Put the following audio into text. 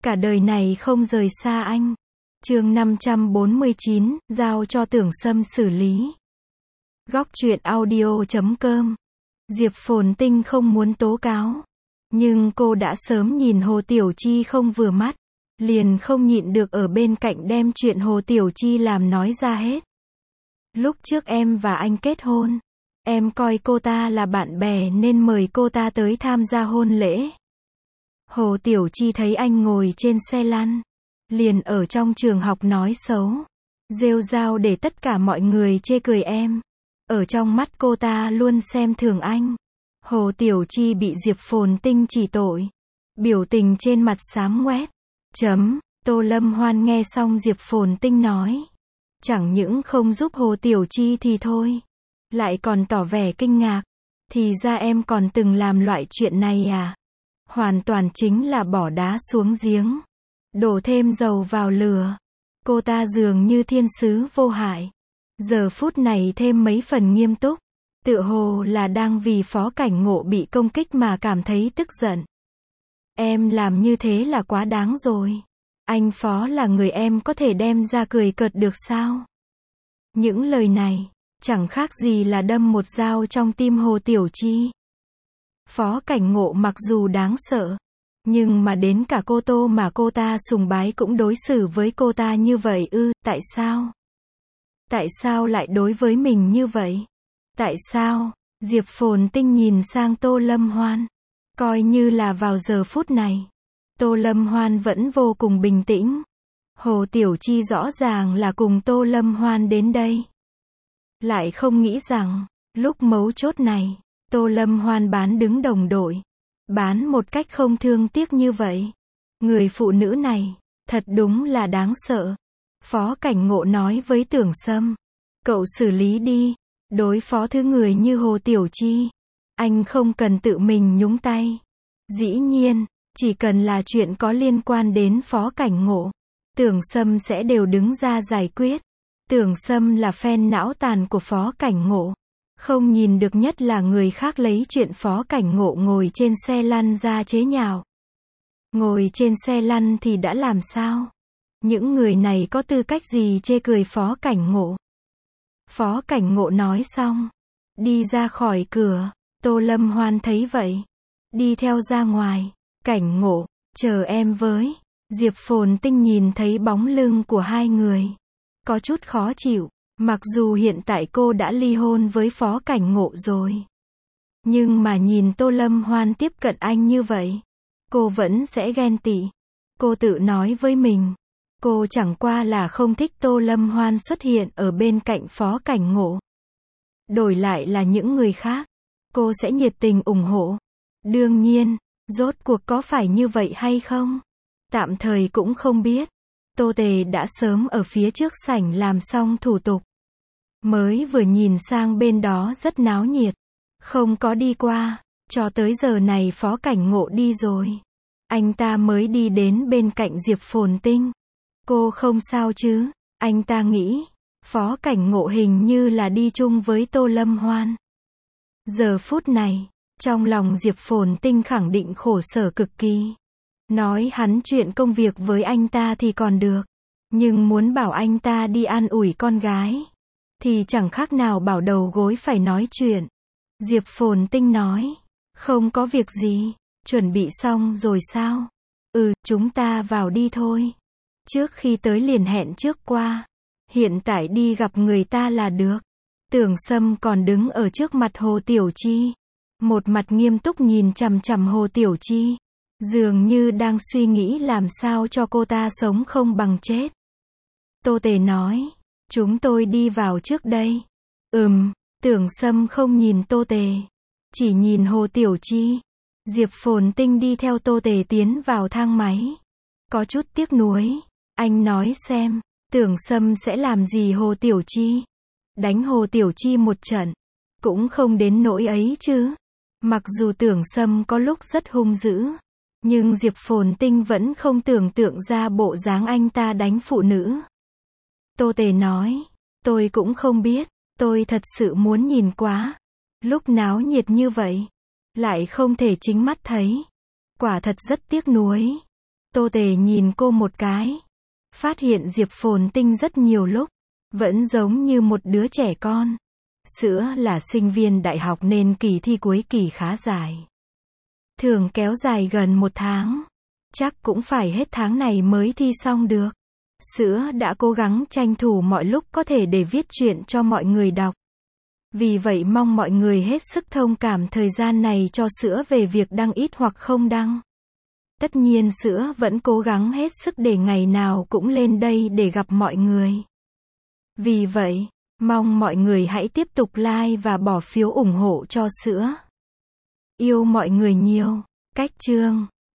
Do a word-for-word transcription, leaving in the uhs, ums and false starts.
Cả đời này không rời xa anh. Chương năm trăm bốn mươi chín, giao cho Tưởng Sâm xử lý. Góc truyện audio chấm com. Diệp Phồn Tinh không muốn tố cáo, nhưng cô đã sớm nhìn Hồ Tiểu Chi không vừa mắt, liền không nhịn được ở bên cạnh đem chuyện Hồ Tiểu Chi làm nói ra hết. Lúc trước em và anh kết hôn, em coi cô ta là bạn bè nên mời cô ta tới tham gia hôn lễ. Hồ Tiểu Chi thấy anh ngồi trên xe lăn, liền ở trong trường học nói xấu, rêu rao để tất cả mọi người chê cười em. Ở trong mắt cô ta luôn xem thường anh. Hồ Tiểu Chi bị Diệp Phồn Tinh chỉ tội, biểu tình trên mặt xám ngoét. Chấm, Tô Lâm Hoan nghe xong Diệp Phồn Tinh nói, chẳng những không giúp Hồ Tiểu Chi thì thôi, lại còn tỏ vẻ kinh ngạc. Thì ra em còn từng làm loại chuyện này à? Hoàn toàn chính là bỏ đá xuống giếng, đổ thêm dầu vào lửa. Cô ta dường như thiên sứ vô hại, giờ phút này thêm mấy phần nghiêm túc, tựa hồ là đang vì Phó Cảnh Ngộ bị công kích mà cảm thấy tức giận. Em làm như thế là quá đáng rồi. Anh Phó là người em có thể đem ra cười cợt được sao? Những lời này, chẳng khác gì là đâm một dao trong tim Hồ Tiểu Chi. Phó Cảnh Ngộ mặc dù đáng sợ, nhưng mà đến cả cô Tô mà cô ta sùng bái cũng đối xử với cô ta như vậy ư, tại sao? Tại sao lại đối với mình như vậy? Tại sao? Diệp Phồn Tinh nhìn sang Tô Lâm Hoan. Coi như là vào giờ phút này, Tô Lâm Hoan vẫn vô cùng bình tĩnh. Hồ Tiểu Chi rõ ràng là cùng Tô Lâm Hoan đến đây, lại không nghĩ rằng, lúc mấu chốt này, Tô Lâm Hoan bán đứng đồng đội, bán một cách không thương tiếc như vậy. Người phụ nữ này, thật đúng là đáng sợ. Phó Cảnh Ngộ nói với Tưởng Sâm, cậu xử lý đi, đối phó thứ người như Hồ Tiểu Chi, anh không cần tự mình nhúng tay. Dĩ nhiên, chỉ cần là chuyện có liên quan đến Phó Cảnh Ngộ, Tưởng Sâm sẽ đều đứng ra giải quyết. Tưởng Sâm là fan não tàn của Phó Cảnh Ngộ, không nhìn được nhất là người khác lấy chuyện Phó Cảnh Ngộ ngồi trên xe lăn ra chế nhạo. Ngồi trên xe lăn thì đã làm sao? Những người này có tư cách gì chê cười Phó Cảnh Ngộ? Phó Cảnh Ngộ nói xong, đi ra khỏi cửa. Tô Lâm Hoan thấy vậy, đi theo ra ngoài. Cảnh Ngộ, chờ em với. Diệp Phồn Tinh nhìn thấy bóng lưng của hai người, có chút khó chịu. Mặc dù hiện tại cô đã ly hôn với Phó Cảnh Ngộ rồi, nhưng mà nhìn Tô Lâm Hoan tiếp cận anh như vậy, cô vẫn sẽ ghen tị. Cô tự nói với mình, cô chẳng qua là không thích Tô Lâm Hoan xuất hiện ở bên cạnh Phó Cảnh Ngộ. Đổi lại là những người khác, cô sẽ nhiệt tình ủng hộ. Đương nhiên, rốt cuộc có phải như vậy hay không? Tạm thời cũng không biết. Tô Tề đã sớm ở phía trước sảnh làm xong thủ tục, mới vừa nhìn sang bên đó rất náo nhiệt, không có đi qua. Cho tới giờ này Phó Cảnh Ngộ đi rồi, anh ta mới đi đến bên cạnh Diệp Phồn Tinh. Cô không sao chứ? Anh ta nghĩ, Phó Cảnh Ngộ hình như là đi chung với Tô Lâm Hoan. Giờ phút này, trong lòng Diệp Phồn Tinh khẳng định khổ sở cực kỳ. Nói hắn chuyện công việc với anh ta thì còn được, nhưng muốn bảo anh ta đi an ủi con gái, thì chẳng khác nào bảo đầu gối phải nói chuyện. Diệp Phồn Tinh nói, không có việc gì, chuẩn bị xong rồi sao? Ừ, chúng ta vào đi thôi. Trước khi tới liền hẹn trước qua, hiện tại đi gặp người ta là được. Tưởng Sâm còn đứng ở trước mặt Hồ Tiểu Chi, một mặt nghiêm túc nhìn chằm chằm Hồ Tiểu Chi, dường như đang suy nghĩ làm sao cho cô ta sống không bằng chết. Tô Tề nói, chúng tôi đi vào trước đây. Ừm, Tưởng Sâm không nhìn Tô Tề, chỉ nhìn Hồ Tiểu Chi. Diệp Phồn Tinh đi theo Tô Tề tiến vào thang máy, có chút tiếc nuối. Anh nói xem, Tưởng Sâm sẽ làm gì Hồ Tiểu Chi? Đánh Hồ Tiểu Chi một trận, cũng không đến nỗi ấy chứ. Mặc dù Tưởng Sâm có lúc rất hung dữ, nhưng Diệp Phồn Tinh vẫn không tưởng tượng ra bộ dáng anh ta đánh phụ nữ. Tô Tề nói, tôi cũng không biết, tôi thật sự muốn nhìn quá. Lúc náo nhiệt như vậy, lại không thể chính mắt thấy. Quả thật rất tiếc nuối. Tô Tề nhìn cô một cái. Phát hiện Diệp Phồn Tinh rất nhiều lúc vẫn giống như một đứa trẻ con. Sữa là sinh viên đại học nên kỳ thi cuối kỳ khá dài. Thường kéo dài gần một tháng. Chắc cũng phải hết tháng này mới thi xong được. Sữa đã cố gắng tranh thủ mọi lúc có thể để viết truyện cho mọi người đọc. Vì vậy mong mọi người hết sức thông cảm thời gian này cho Sữa về việc đăng ít hoặc không đăng. Tất nhiên Sữa vẫn cố gắng hết sức để ngày nào cũng lên đây để gặp mọi người. Vì vậy, mong mọi người hãy tiếp tục like và bỏ phiếu ủng hộ cho Sữa. Yêu mọi người nhiều. Cách chương